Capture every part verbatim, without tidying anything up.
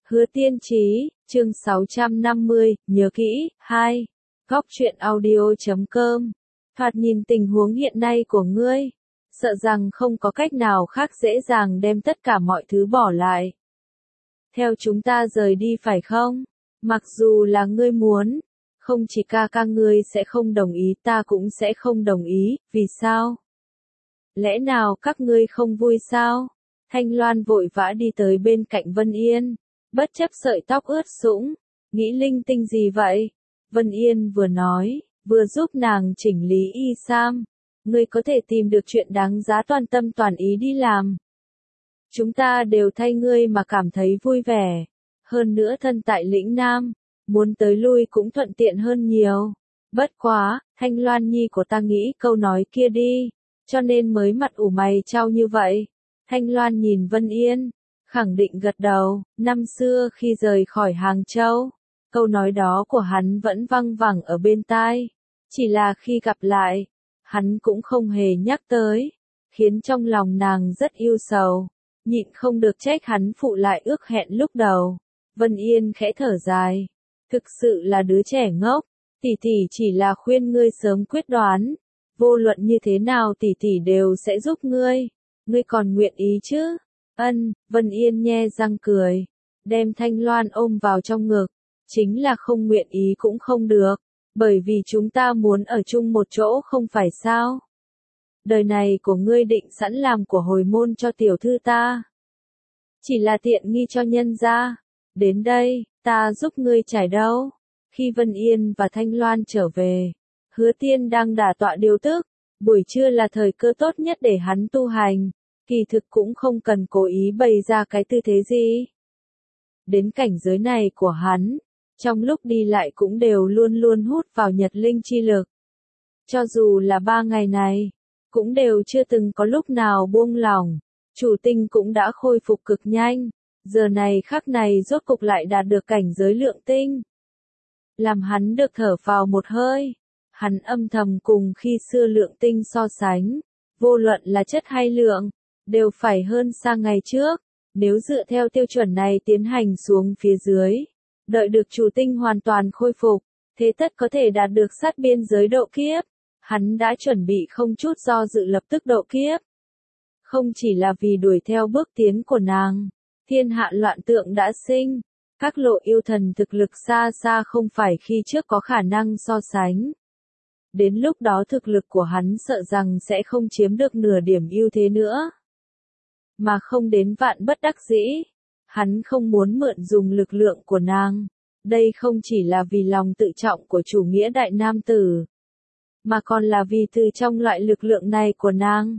Hứa Tiên Chí, chương sáu trăm năm mươi, nhớ kỹ, hai. Góc truyện audio chấm com. Thoạt nhìn tình huống hiện nay của ngươi, sợ rằng không có cách nào khác dễ dàng đem tất cả mọi thứ bỏ lại. Theo chúng ta rời đi phải không? Mặc dù là ngươi muốn, không chỉ ca ca ngươi sẽ không đồng ý, ta cũng sẽ không đồng ý, vì sao? Lẽ nào các ngươi không vui sao? Thanh Loan vội vã đi tới bên cạnh Vân Yên, bất chấp sợi tóc ướt sũng, nghĩ linh tinh gì vậy? Vân Yên vừa nói, vừa giúp nàng chỉnh lý y sam. Ngươi có thể tìm được chuyện đáng giá toàn tâm toàn ý đi làm. Chúng ta đều thay ngươi mà cảm thấy vui vẻ. Hơn nữa thân tại lĩnh Nam, muốn tới lui cũng thuận tiện hơn nhiều. Bất quá, Thanh Loan nhi của ta nghĩ câu nói kia đi, cho nên mới mặt ủ mày chau như vậy. Thanh Loan nhìn Vân Yên, khẳng định gật đầu. Năm xưa khi rời khỏi Hàng Châu, câu nói đó của hắn vẫn văng vẳng ở bên tai. Chỉ là khi gặp lại, hắn cũng không hề nhắc tới, khiến trong lòng nàng rất yêu sầu, nhịn không được trách hắn phụ lại ước hẹn lúc đầu. Vân Yên khẽ thở dài, thực sự là đứa trẻ ngốc, tỷ tỷ chỉ là khuyên ngươi sớm quyết đoán, vô luận như thế nào tỷ tỷ đều sẽ giúp ngươi, ngươi còn nguyện ý chứ? Ân, Vân Yên nhe răng cười, đem Thanh Loan ôm vào trong ngực, chính là không nguyện ý cũng không được. Bởi vì chúng ta muốn ở chung một chỗ không phải sao? Đời này của ngươi định sẵn làm của hồi môn cho tiểu thư ta. Chỉ là tiện nghi cho nhân gia. Đến đây, ta giúp ngươi trải đâu. Khi Vân Yên và Thanh Loan trở về, Hứa Tiên đang đả tọa điều tức. Buổi trưa là thời cơ tốt nhất để hắn tu hành. Kỳ thực cũng không cần cố ý bày ra cái tư thế gì. Đến cảnh giới này của hắn, trong lúc đi lại cũng đều luôn luôn hút vào nhật linh chi lực. Cho dù là ba ngày này, cũng đều chưa từng có lúc nào buông lỏng. Chủ tinh cũng đã khôi phục cực nhanh. Giờ này khắc này rốt cục lại đạt được cảnh giới lượng tinh. Làm hắn được thở vào một hơi. Hắn âm thầm cùng khi xưa lượng tinh so sánh. Vô luận là chất hay lượng, đều phải hơn xa ngày trước. Nếu dựa theo tiêu chuẩn này tiến hành xuống phía dưới, đợi được chủ tinh hoàn toàn khôi phục, thế tất có thể đạt được sát biên giới độ kiếp. Hắn đã chuẩn bị không chút do dự lập tức độ kiếp. Không chỉ là vì đuổi theo bước tiến của nàng, thiên hạ loạn tượng đã sinh, các lộ yêu thần thực lực xa xa không phải khi trước có khả năng so sánh. Đến lúc đó thực lực của hắn sợ rằng sẽ không chiếm được nửa điểm ưu thế nữa. Mà không đến vạn bất đắc dĩ. Hắn không muốn mượn dùng lực lượng của nàng. Đây không chỉ là vì lòng tự trọng của chủ nghĩa đại nam tử, mà còn là vì từ trong loại lực lượng này của nàng,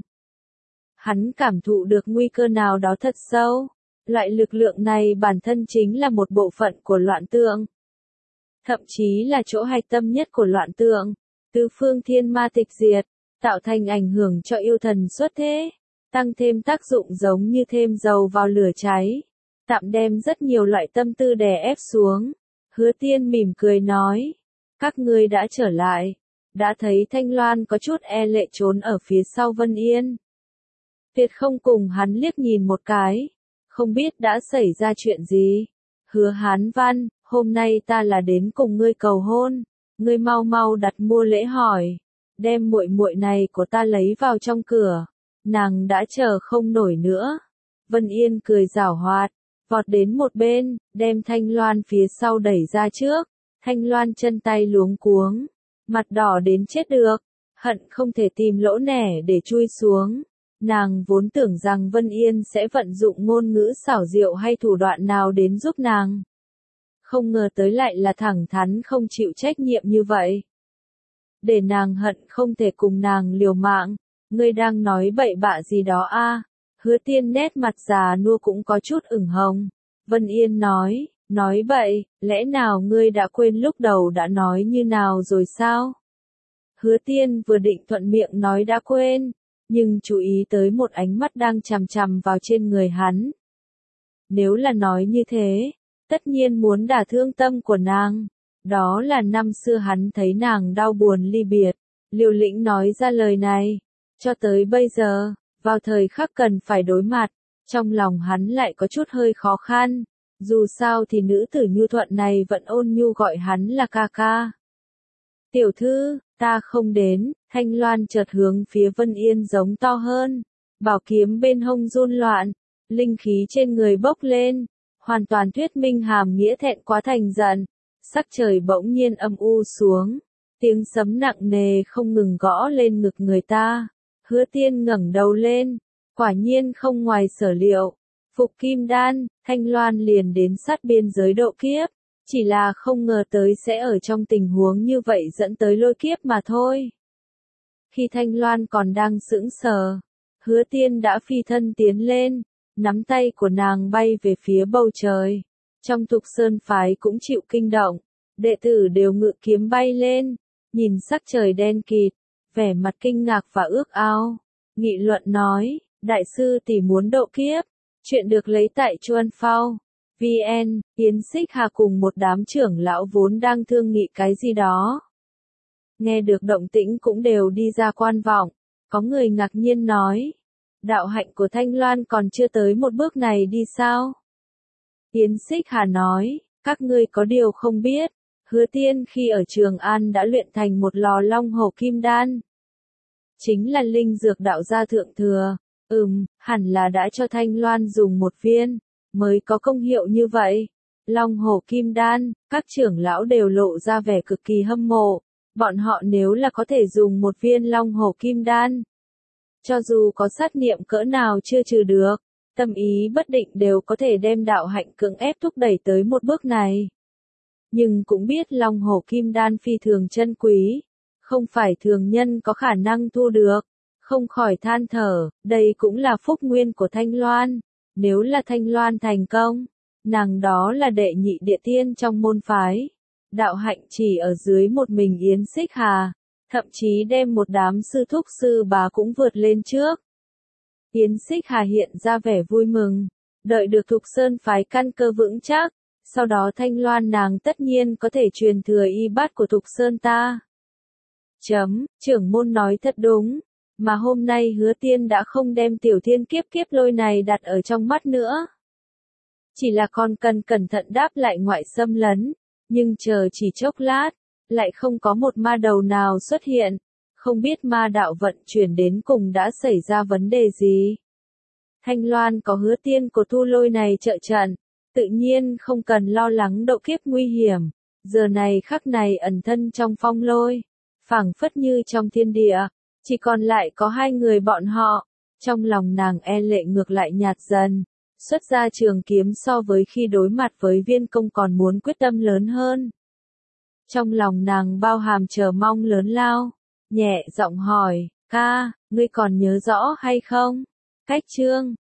hắn cảm thụ được nguy cơ nào đó thật sâu. Loại lực lượng này bản thân chính là một bộ phận của loạn tượng. Thậm chí là chỗ hạch tâm nhất của loạn tượng. Tứ phương thiên ma tịch diệt, tạo thành ảnh hưởng cho yêu thần xuất thế. Tăng thêm tác dụng giống như thêm dầu vào lửa cháy. Tạm đem rất nhiều loại tâm tư đè ép xuống. Hứa Tiên mỉm cười nói. Các ngươi đã trở lại. Đã thấy Thanh Loan có chút e lệ trốn ở phía sau Vân Yên. Tuyệt không cùng hắn liếc nhìn một cái. Không biết đã xảy ra chuyện gì. Hứa Hán Văn, hôm nay ta là đến cùng ngươi cầu hôn. Ngươi mau mau đặt mua lễ hỏi. Đem muội muội này của ta lấy vào trong cửa. Nàng đã chờ không nổi nữa. Vân Yên cười giảo hoạt, vọt đến một bên, đem Thanh Loan phía sau đẩy ra trước. Thanh Loan chân tay luống cuống, mặt đỏ đến chết được, hận không thể tìm lỗ nẻ để chui xuống. Nàng vốn tưởng rằng Vân Yên sẽ vận dụng ngôn ngữ xảo diệu hay thủ đoạn nào đến giúp nàng. Không ngờ tới lại là thẳng thắn không chịu trách nhiệm như vậy. Để nàng hận không thể cùng nàng liều mạng. Ngươi đang nói bậy bạ gì đó a? Hứa Tiên nét mặt già nua cũng có chút ửng hồng. Vân Yên nói, nói bậy, lẽ nào ngươi đã quên lúc đầu đã nói như nào rồi sao? Hứa Tiên vừa định thuận miệng nói đã quên, nhưng chú ý tới một ánh mắt đang chằm chằm vào trên người hắn. Nếu là nói như thế, tất nhiên muốn đả thương tâm của nàng. Đó là năm xưa hắn thấy nàng đau buồn ly biệt, liều lĩnh nói ra lời này. Cho tới bây giờ, vào thời khắc cần phải đối mặt, trong lòng hắn lại có chút hơi khó khăn. Dù sao thì nữ tử nhu thuận này vẫn ôn nhu gọi hắn là ca ca. Tiểu thư, ta không đến, Thanh Loan chợt hướng phía Vân Yên giống to hơn. Bảo kiếm bên hông run loạn, linh khí trên người bốc lên, hoàn toàn thuyết minh hàm nghĩa thẹn quá thành giận. Sắc trời bỗng nhiên âm u xuống, tiếng sấm nặng nề không ngừng gõ lên ngực người ta. Hứa Tiên ngẩng đầu lên, quả nhiên không ngoài sở liệu, phục kim đan, Thanh Loan liền đến sát biên giới độ kiếp, chỉ là không ngờ tới sẽ ở trong tình huống như vậy dẫn tới lôi kiếp mà thôi. Khi Thanh Loan còn đang sững sờ, Hứa Tiên đã phi thân tiến lên, nắm tay của nàng bay về phía bầu trời. Trong Thục Sơn phái cũng chịu kinh động, đệ tử đều ngự kiếm bay lên, nhìn sắc trời đen kịt, vẻ mặt kinh ngạc và ước ao. Nghị luận nói, đại sư tỷ muốn độ kiếp, chuyện được lấy tại Chuan Phao. vê en, Yến Xích Hà cùng một đám trưởng lão vốn đang thương nghị cái gì đó. Nghe được động tĩnh cũng đều đi ra quan vọng, có người ngạc nhiên nói, đạo hạnh của Thanh Loan còn chưa tới một bước này đi sao? Yến Xích Hà nói, các ngươi có điều không biết, Hứa Tiên khi ở Trường An đã luyện thành một lò long hổ kim đan. Chính là linh dược đạo gia thượng thừa, ừm, hẳn là đã cho Thanh Loan dùng một viên, mới có công hiệu như vậy. Long hổ kim đan, các trưởng lão đều lộ ra vẻ cực kỳ hâm mộ, bọn họ nếu là có thể dùng một viên long hổ kim đan, cho dù có sát niệm cỡ nào chưa trừ được, tâm ý bất định đều có thể đem đạo hạnh cưỡng ép thúc đẩy tới một bước này. Nhưng cũng biết long hổ kim đan phi thường chân quý, không phải thường nhân có khả năng thu được, không khỏi than thở, đây cũng là phúc nguyên của Thanh Loan, nếu là Thanh Loan thành công, nàng đó là đệ nhị địa tiên trong môn phái, đạo hạnh chỉ ở dưới một mình Yến Xích Hà, thậm chí đem một đám sư thúc sư bá cũng vượt lên trước. Yến Xích Hà hiện ra vẻ vui mừng, đợi được Thục Sơn phái căn cơ vững chắc, sau đó Thanh Loan nàng tất nhiên có thể truyền thừa y bát của Thục Sơn ta. Chấm, trưởng môn nói thật đúng, mà hôm nay Hứa Tiên đã không đem tiểu thiên kiếp kiếp lôi này đặt ở trong mắt nữa. Chỉ là còn cần cẩn thận đáp lại ngoại xâm lấn, nhưng chờ chỉ chốc lát, lại không có một ma đầu nào xuất hiện, không biết ma đạo vận chuyển đến cùng đã xảy ra vấn đề gì. Thanh Loan có Hứa Tiên của thu lôi này trợ trận, tự nhiên không cần lo lắng độ kiếp nguy hiểm, giờ này khắc này ẩn thân trong phong lôi, phảng phất như trong thiên địa, chỉ còn lại có hai người bọn họ, trong lòng nàng e lệ ngược lại nhạt dần, xuất ra trường kiếm so với khi đối mặt với Viên Công còn muốn quyết tâm lớn hơn. Trong lòng nàng bao hàm chờ mong lớn lao, nhẹ giọng hỏi, ca, ngươi còn nhớ rõ hay không? Cách chương